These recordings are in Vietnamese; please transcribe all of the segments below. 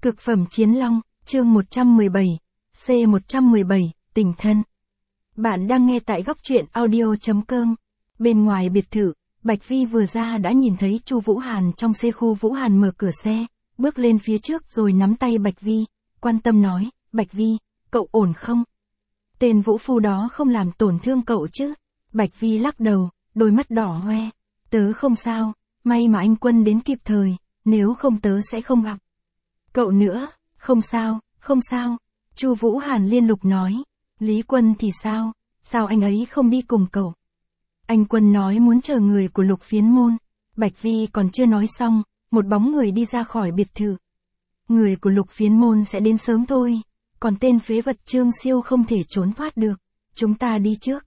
Cực phẩm chiến long, chương 117, C117, tình thân. Bạn đang nghe tại góc truyện audio.com. Bên ngoài biệt thự, Bạch Vi vừa ra đã nhìn thấy Chu Vũ Hàn trong xe. Khu Vũ Hàn mở cửa xe, bước lên phía trước rồi nắm tay Bạch Vi, quan tâm nói, Bạch Vi, cậu ổn không? Tên vũ phu đó không làm tổn thương cậu chứ? Bạch Vi lắc đầu, đôi mắt đỏ hoe. Tớ không sao, may mà anh Quân đến kịp thời, nếu không tớ sẽ không gặp cậu nữa. Không sao, không sao. Chu Vũ Hàn liên tục nói. Lý Quân thì sao? Sao anh ấy không đi cùng cậu? Anh Quân nói muốn chờ người của Lục Phiến Môn. Bạch Vi còn chưa nói xong, một bóng người đi ra khỏi biệt thự. Người của Lục Phiến Môn sẽ đến sớm thôi, còn tên phế vật Trương Siêu không thể trốn thoát được. Chúng ta đi trước.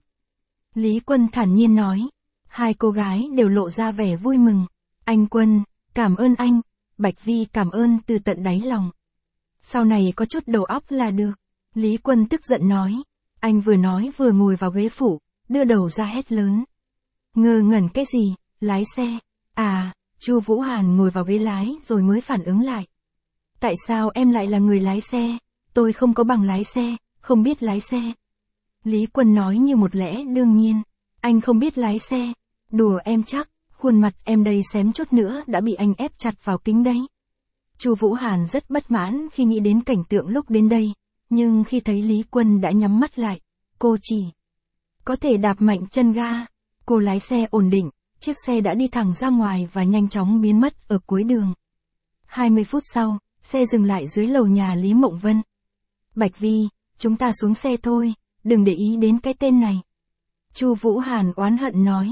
Lý Quân thản nhiên nói. Hai cô gái đều lộ ra vẻ vui mừng. Anh Quân, cảm ơn anh. Bạch Vi cảm ơn từ tận đáy lòng. Sau này có chút đầu óc là được. Lý Quân tức giận nói. Anh vừa nói vừa ngồi vào ghế phụ, đưa đầu ra hét lớn. Ngơ ngẩn cái gì, lái xe. À, Chu Vũ Hàn ngồi vào ghế lái rồi mới phản ứng lại. Tại sao em lại là người lái xe? Tôi không có bằng lái xe, không biết lái xe. Lý Quân nói như một lẽ đương nhiên. Anh không biết lái xe. Đùa em chắc, khuôn mặt em đây xém chút nữa đã bị anh ép chặt vào kính đấy. Chu Vũ Hàn rất bất mãn khi nghĩ đến cảnh tượng lúc đến đây, nhưng khi thấy Lý Quân đã nhắm mắt lại, cô chỉ có thể đạp mạnh chân ga. Cô lái xe ổn định, chiếc xe đã đi thẳng ra ngoài và nhanh chóng biến mất ở cuối đường. 20 phút sau, xe dừng lại dưới lầu nhà Lý Mộng Vân. Bạch Vi, chúng ta xuống xe thôi, đừng để ý đến cái tên này. Chu Vũ Hàn oán hận nói.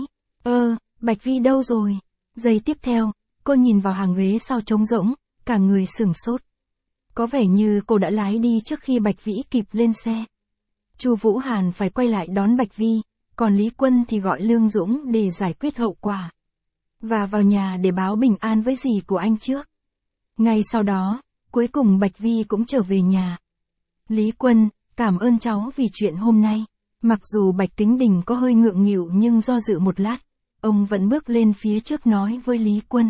Bạch Vi đâu rồi? Giây tiếp theo, cô nhìn vào hàng ghế sau trống rỗng, cả người sửng sốt. Có vẻ như cô đã lái đi trước khi Bạch Vĩ kịp lên xe. Chu Vũ Hàn phải quay lại đón Bạch Vi, còn Lý Quân thì gọi Lương Dũng để giải quyết hậu quả. Và vào nhà để báo bình an với dì của anh trước. Ngay sau đó, cuối cùng Bạch Vi cũng trở về nhà. Lý Quân, cảm ơn cháu vì chuyện hôm nay. Mặc dù Bạch Kính Đình có hơi ngượng nghịu nhưng do dự một lát, ông vẫn bước lên phía trước nói với Lý Quân.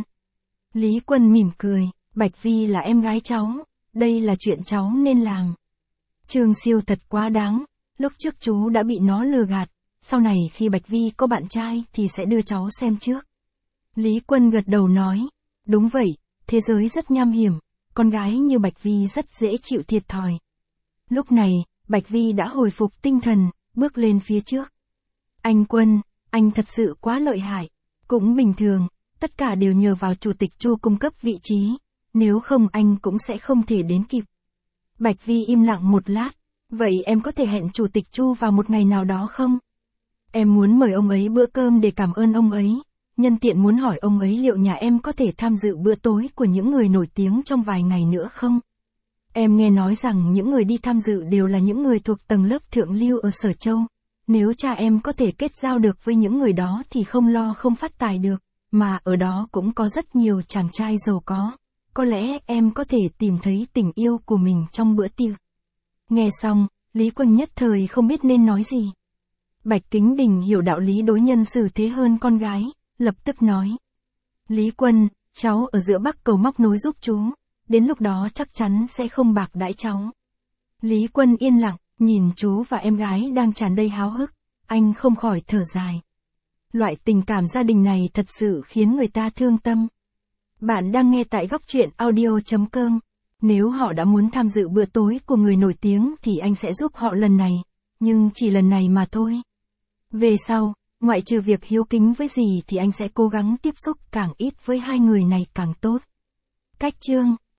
Lý Quân mỉm cười, Bạch Vi là em gái cháu, đây là chuyện cháu nên làm. Trương Siêu thật quá đáng, lúc trước chú đã bị nó lừa gạt, sau này khi Bạch Vi có bạn trai thì sẽ đưa cháu xem trước. Lý Quân gật đầu nói, đúng vậy, thế giới rất nham hiểm, con gái như Bạch Vi rất dễ chịu thiệt thòi. Lúc này, Bạch Vi đã hồi phục tinh thần, bước lên phía trước. Anh Quân, anh thật sự quá lợi hại. Cũng bình thường, tất cả đều nhờ vào Chủ tịch Chu cung cấp vị trí, nếu không anh cũng sẽ không thể đến kịp. Bạch Vi im lặng một lát, vậy em có thể hẹn Chủ tịch Chu vào một ngày nào đó không? Em muốn mời ông ấy bữa cơm để cảm ơn ông ấy, nhân tiện muốn hỏi ông ấy liệu nhà em có thể tham dự bữa tối của những người nổi tiếng trong vài ngày nữa không? Em nghe nói rằng những người đi tham dự đều là những người thuộc tầng lớp thượng lưu ở Sở Châu. Nếu cha em có thể kết giao được với những người đó thì không lo không phát tài được, mà ở đó cũng có rất nhiều chàng trai giàu có lẽ em có thể tìm thấy tình yêu của mình trong bữa tiệc. Nghe xong, Lý Quân nhất thời không biết nên nói gì. Bạch Kính Đình hiểu đạo lý đối nhân xử thế hơn con gái, lập tức nói. Lý Quân, cháu ở giữa Bắc cầu móc nối giúp chú, đến lúc đó chắc chắn sẽ không bạc đãi cháu. Lý Quân yên lặng, nhìn chú và em gái đang tràn đầy háo hức, anh không khỏi thở dài. Loại tình cảm gia đình này thật sự khiến người ta thương tâm. Bạn đang nghe tại góc truyện audio.com. Nếu họ đã muốn tham dự bữa tối của người nổi tiếng thì anh sẽ giúp họ lần này, nhưng chỉ lần này mà thôi. Về sau, ngoại trừ việc hiếu kính với dì thì anh sẽ cố gắng tiếp xúc càng ít với hai người này càng tốt. Cách chương